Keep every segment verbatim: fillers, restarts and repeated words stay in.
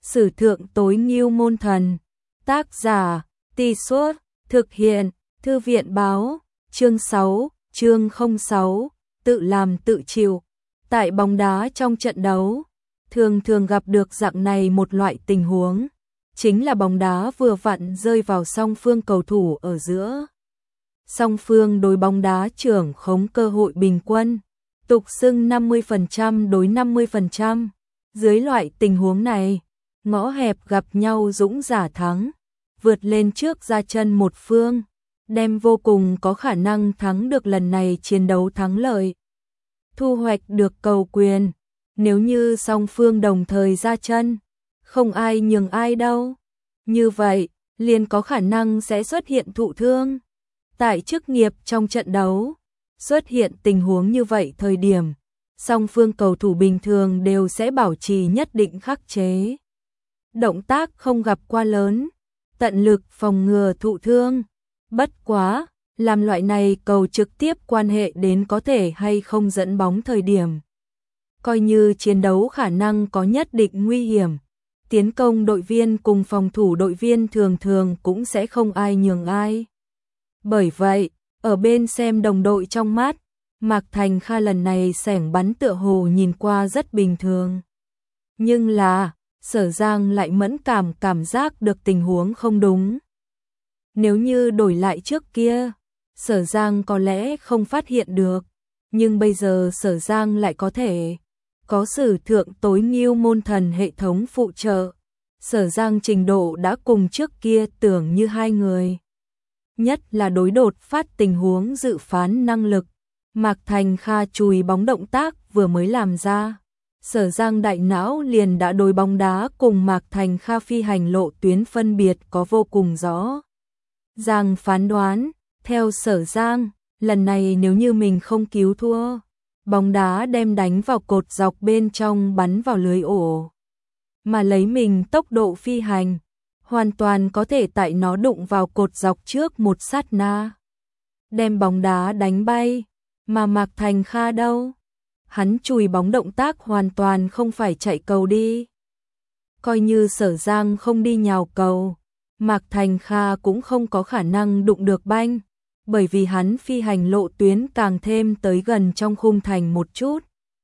Sử thượng tối ngưu môn thần. Tác giả, Tì Suốt, thực hiện, Thư viện báo, chương sáu, chương không sáu, tự làm tự chịu. Tại bóng đá trong trận đấu, thường thường gặp được dạng này một loại tình huống, chính là bóng đá vừa vặn rơi vào song phương cầu thủ ở giữa. Song phương đối bóng đá trưởng khống cơ hội bình quân, tục xưng năm mươi phần trăm đối năm mươi phần trăm. Dưới loại tình huống này, ngõ hẹp gặp nhau dũng giả thắng, vượt lên trước ra chân một phương, đem vô cùng có khả năng thắng được lần này chiến đấu thắng lợi. Thu hoạch được cầu quyền, nếu như song phương đồng thời ra chân, không ai nhường ai đâu. Như vậy, liền có khả năng sẽ xuất hiện thụ thương. Tại chức nghiệp trong trận đấu, xuất hiện tình huống như vậy thời điểm, song phương cầu thủ bình thường đều sẽ bảo trì nhất định khắc chế. Động tác không gặp quá lớn, tận lực phòng ngừa thụ thương. Bất quá, làm loại này cầu trực tiếp quan hệ đến có thể hay không dẫn bóng thời điểm. Coi như chiến đấu khả năng có nhất định nguy hiểm, tiến công đội viên cùng phòng thủ đội viên thường thường cũng sẽ không ai nhường ai. Bởi vậy, ở bên xem đồng đội trong mắt, Mạc Thành Kha lần này xẻng bắn tựa hồ nhìn qua rất bình thường. Nhưng là, Sở Giang lại mẫn cảm cảm giác được tình huống không đúng. Nếu như đổi lại trước kia, Sở Giang có lẽ không phát hiện được, nhưng bây giờ Sở Giang lại có thể. Có sử thượng tối ngưu môn thần hệ thống phụ trợ, Sở Giang trình độ đã cùng trước kia tưởng như hai người. Nhất là đối đột phát tình huống dự phán năng lực, Mạc Thành Kha chùi bóng động tác vừa mới làm ra. Sở Giang đại não liền đã đối bóng đá cùng Mạc Thành Kha phi hành lộ tuyến phân biệt có vô cùng rõ. Giang phán đoán, theo Sở Giang, lần này nếu như mình không cứu thua, bóng đá đem đánh vào cột dọc bên trong bắn vào lưới ổ. Mà lấy mình tốc độ phi hành, hoàn toàn có thể tại nó đụng vào cột dọc trước một sát na, đem bóng đá đánh bay. Mà Mạc Thành Kha đâu? Hắn chùi bóng động tác hoàn toàn không phải chạy cầu đi. Coi như Sở Giang không đi nhào cầu, Mạc Thành Kha cũng không có khả năng đụng được banh, bởi vì hắn phi hành lộ tuyến càng thêm tới gần trong khung thành một chút.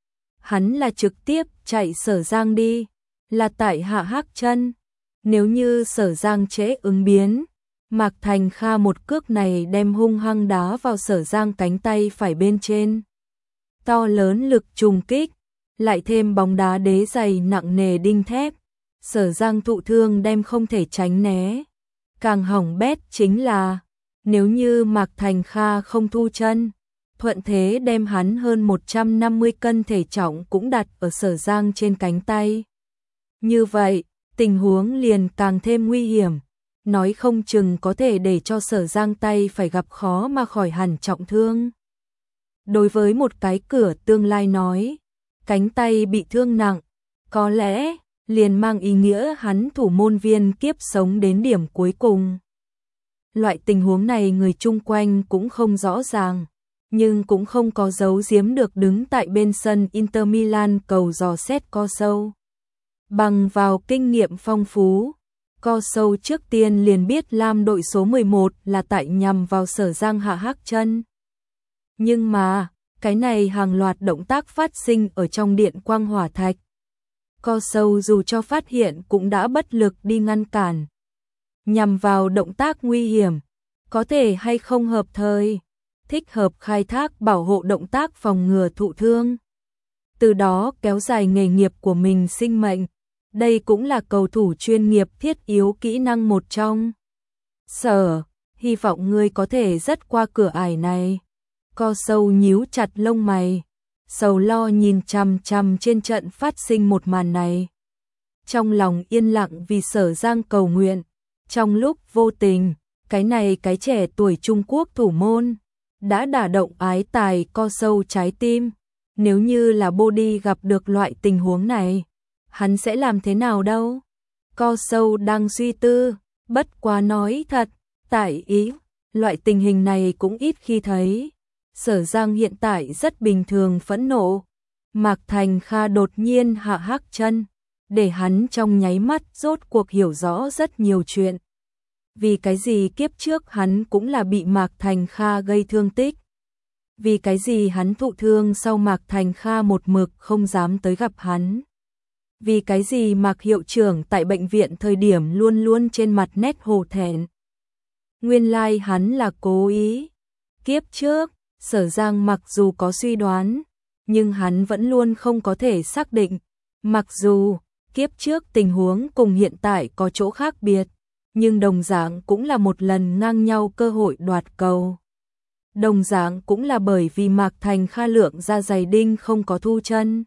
Hắn là trực tiếp chạy Sở Giang đi, là tại hạ hắc chân. Nếu như Sở Giang trễ ứng biến, Mạc Thành Kha một cước này đem hung hăng đá vào Sở Giang cánh tay phải bên trên. To lớn lực trùng kích, lại thêm bóng đá đế dày nặng nề đinh thép, Sở Giang thụ thương đem không thể tránh né. Càng hỏng bét chính là, nếu như Mạc Thành Kha không thu chân, thuận thế đem hắn hơn một trăm năm mươi cân thể trọng cũng đặt ở Sở Giang trên cánh tay. Như vậy, tình huống liền càng thêm nguy hiểm, nói không chừng có thể để cho Sở Giang tay phải gặp khó mà khỏi hẳn trọng thương. Đối với một cái cửa tương lai nói, cánh tay bị thương nặng, có lẽ liền mang ý nghĩa hắn thủ môn viên kiếp sống đến điểm cuối cùng. Loại tình huống này người chung quanh cũng không rõ ràng, nhưng cũng không có giấu giếm được đứng tại bên sân Inter Milan cầu dò xét co sâu. Bằng vào kinh nghiệm phong phú, co sâu trước tiên liền biết Lam đội số mười một là tại nhằm vào Sở Giang hạ hắc chân. Nhưng mà, cái này hàng loạt động tác phát sinh ở trong điện quang hỏa thạch. Co sâu dù cho phát hiện cũng đã bất lực đi ngăn cản. Nhằm vào động tác nguy hiểm, có thể hay không hợp thời, thích hợp khai thác bảo hộ động tác phòng ngừa thụ thương. Từ đó kéo dài nghề nghiệp của mình sinh mệnh. Đây cũng là cầu thủ chuyên nghiệp thiết yếu kỹ năng một trong. Sở, hy vọng ngươi có thể dắt qua cửa ải này. Co sâu nhíu chặt lông mày, sầu lo nhìn chằm chằm trên trận phát sinh một màn này. Trong lòng yên lặng vì Sở Giang cầu nguyện, trong lúc vô tình, cái này cái trẻ tuổi Trung Quốc thủ môn, đã đả động ái tài co sâu trái tim. Nếu như là Body gặp được loại tình huống này, hắn sẽ làm thế nào đâu? Co sâu đang suy tư, bất quá nói thật, tại Ý, loại tình hình này cũng ít khi thấy. Sở Giang hiện tại rất bình thường phẫn nộ. Mạc Thành Kha đột nhiên hạ hắc chân, để hắn trong nháy mắt rốt cuộc hiểu rõ rất nhiều chuyện. Vì cái gì kiếp trước hắn cũng là bị Mạc Thành Kha gây thương tích? Vì cái gì hắn thụ thương sau Mạc Thành Kha một mực không dám tới gặp hắn? Vì cái gì Mạc hiệu trưởng tại bệnh viện thời điểm luôn luôn trên mặt nét hổ thẹn? Nguyên lai like hắn là cố ý. Kiếp trước, Sở Giang mặc dù có suy đoán, nhưng hắn vẫn luôn không có thể xác định. Mặc dù kiếp trước tình huống cùng hiện tại có chỗ khác biệt, nhưng đồng dạng cũng là một lần ngang nhau cơ hội đoạt cầu. Đồng dạng cũng là bởi vì Mạc Thành Kha lượng ra giày đinh không có thu chân.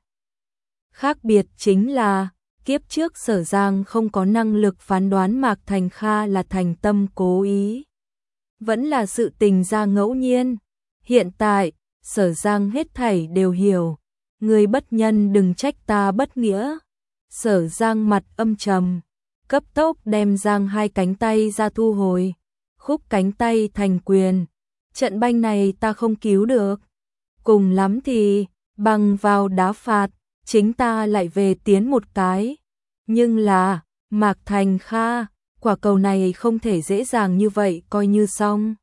Khác biệt chính là, kiếp trước Sở Giang không có năng lực phán đoán Mạc Thành Kha là thành tâm cố ý. Vẫn là sự tình ra ngẫu nhiên. Hiện tại, Sở Giang hết thảy đều hiểu. Người bất nhân đừng trách ta bất nghĩa. Sở Giang mặt âm trầm, cấp tốc đem Giang hai cánh tay ra thu hồi. Khúc cánh tay thành quyền. Trận banh này ta không cứu được. Cùng lắm thì, bằng vào đá phạt, chính ta lại về tiến một cái. Nhưng là, Mạc Thành Kha, quả cầu này không thể dễ dàng như vậy coi như xong.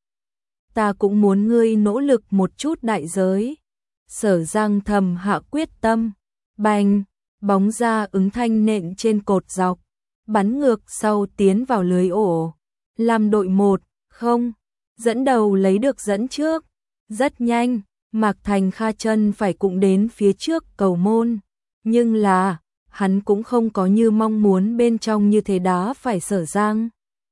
Ta cũng muốn ngươi nỗ lực một chút đại giới. Sở Giang thầm hạ quyết tâm. Bành, bóng ra ứng thanh nện trên cột dọc. Bắn ngược sau tiến vào lưới ổ. Làm đội một, không. Dẫn đầu lấy được dẫn trước. Rất nhanh, Mạc Thành Kha chân phải cũng đến phía trước cầu môn. Nhưng là, hắn cũng không có như mong muốn bên trong như thế đá phải Sở Giang.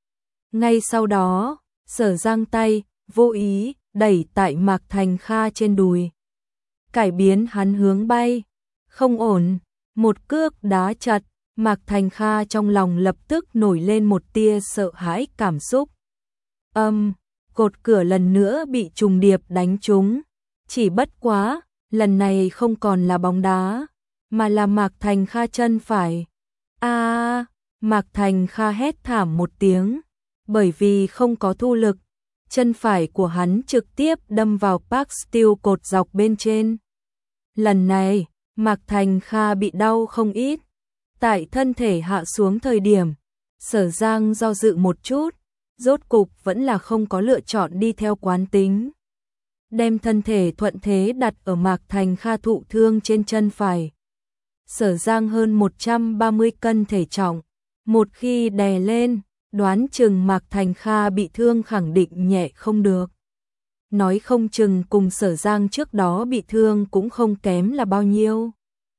Ngay sau đó, Sở Giang tay, vô ý, đẩy tại Mạc Thành Kha trên đùi. Cải biến hắn hướng bay. Không ổn, một cước đá chặt, Mạc Thành Kha trong lòng lập tức nổi lên một tia sợ hãi cảm xúc. Âm, cột cửa lần nữa bị trùng điệp đánh trúng. Chỉ bất quá, lần này không còn là bóng đá, mà là Mạc Thành Kha chân phải. A, à, Mạc Thành Kha hét thảm một tiếng, bởi vì không có thu lực, chân phải của hắn trực tiếp đâm vào Park Steel cột dọc bên trên. Lần này, Mạc Thành Kha bị đau không ít. Tại thân thể hạ xuống thời điểm, Sở Giang do dự một chút, rốt cục vẫn là không có lựa chọn đi theo quán tính. Đem thân thể thuận thế đặt ở Mạc Thành Kha thụ thương trên chân phải. Sở Giang hơn một trăm ba mươi cân thể trọng, một khi đè lên, đoán chừng Mạc Thành Kha bị thương khẳng định nhẹ không được. Nói không chừng cùng Sở Giang trước đó bị thương cũng không kém là bao nhiêu.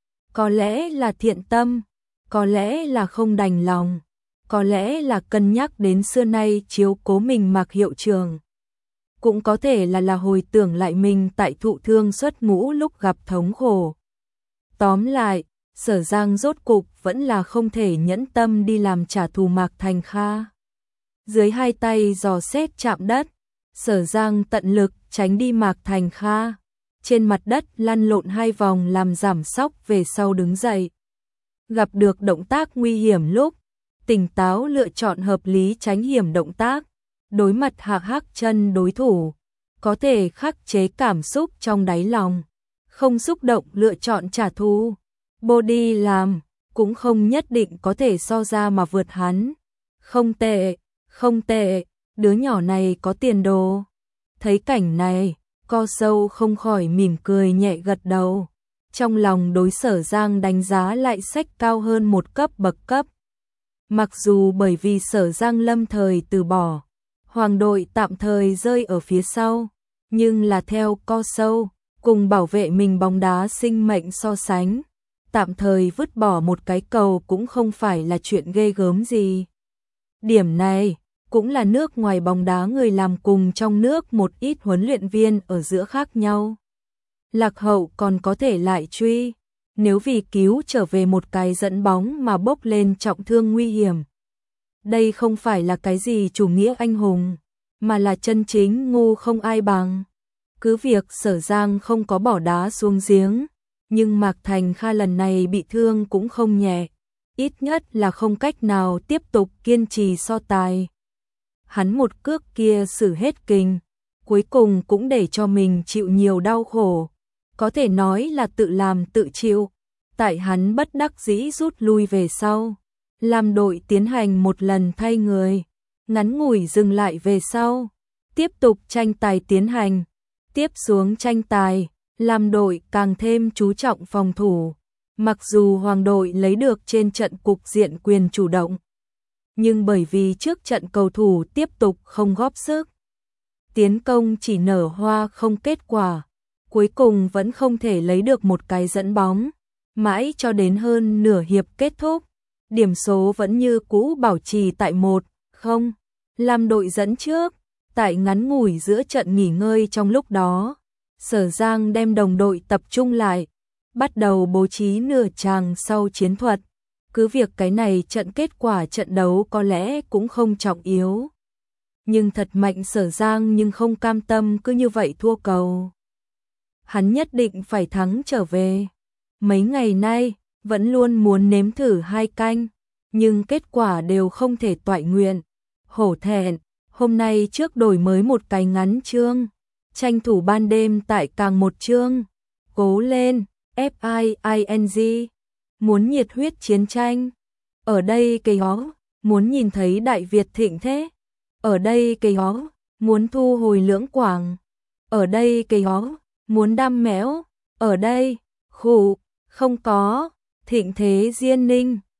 Có lẽ là thiện tâm, có lẽ là không đành lòng, có lẽ là cân nhắc đến xưa nay chiếu cố mình Mạc hiệu trưởng. Cũng có thể là là hồi tưởng lại mình tại thụ thương xuất ngũ lúc gặp thống khổ. Tóm lại, Sở Giang rốt cục vẫn là không thể nhẫn tâm đi làm trả thù Mạc Thành Kha. Dưới hai tay giò xét chạm đất, Sở Giang tận lực tránh đi Mạc Thành Kha. Trên mặt đất lăn lộn hai vòng làm giảm sóc về sau đứng dậy. Gặp được động tác nguy hiểm lúc, tỉnh táo lựa chọn hợp lý tránh hiểm động tác. Đối mặt hạc hắc chân đối thủ, có thể khắc chế cảm xúc trong đáy lòng, không xúc động lựa chọn trả thù. Body làm, cũng không nhất định có thể so ra mà vượt hắn. Không tệ, không tệ, đứa nhỏ này có tiền đồ. Thấy cảnh này, Co Sâu không khỏi mỉm cười nhẹ gật đầu. Trong lòng đối Sở Giang đánh giá lại sách cao hơn một cấp bậc cấp. Mặc dù bởi vì Sở Giang lâm thời từ bỏ, Hoàng đội tạm thời rơi ở phía sau, nhưng là theo Co Sâu, cùng bảo vệ mình bóng đá sinh mệnh so sánh, tạm thời vứt bỏ một cái cầu cũng không phải là chuyện ghê gớm gì. Điểm này, cũng là nước ngoài bóng đá người làm cùng trong nước một ít huấn luyện viên ở giữa khác nhau. Lạc hậu còn có thể lại truy, nếu vì cứu trở về một cái dẫn bóng mà bốc lên trọng thương nguy hiểm. Đây không phải là cái gì chủ nghĩa anh hùng, mà là chân chính ngu không ai bằng. Cứ việc Sở Giang không có bỏ đá xuống giếng, nhưng Mạc Thành Kha lần này bị thương cũng không nhẹ, ít nhất là không cách nào tiếp tục kiên trì so tài. Hắn một cước kia sử hết kình, cuối cùng cũng để cho mình chịu nhiều đau khổ, có thể nói là tự làm tự chịu. tại hắn bất đắc dĩ rút lui về sau, làm đội tiến hành một lần thay người, ngắn ngủi dừng lại về sau, tiếp tục tranh tài tiến hành, tiếp xuống tranh tài, làm đội càng thêm chú trọng phòng thủ, mặc dù Hoàng đội lấy được trên trận cục diện quyền chủ động, nhưng bởi vì trước trận cầu thủ tiếp tục không góp sức, tiến công chỉ nở hoa không kết quả, cuối cùng vẫn không thể lấy được một cái dẫn bóng, mãi cho đến hơn nửa hiệp kết thúc, điểm số vẫn như cũ bảo trì tại một không, làm đội dẫn trước. Tại ngắn ngủi giữa trận nghỉ ngơi trong lúc đó, Sở Giang đem đồng đội tập trung lại, bắt đầu bố trí nửa chàng sau chiến thuật, cứ việc cái này trận kết quả trận đấu có lẽ cũng không trọng yếu. Nhưng thật mạnh Sở Giang nhưng không cam tâm cứ như vậy thua cầu. Hắn nhất định phải thắng trở về. Mấy ngày nay, vẫn luôn muốn nếm thử hai canh, nhưng kết quả đều không thể toại nguyện. Hổ thẹn, hôm nay trước đổi mới một cái ngắn chương, tranh thủ ban đêm tại càng một chương. Cố lên, F I I N G, muốn nhiệt huyết chiến tranh. Ở đây cây hó, muốn nhìn thấy Đại Việt thịnh thế. Ở đây cây hó, muốn thu hồi Lưỡng Quảng. Ở đây cây hó, muốn đam méo. Ở đây, khủ, không có, thịnh thế Diên Ninh.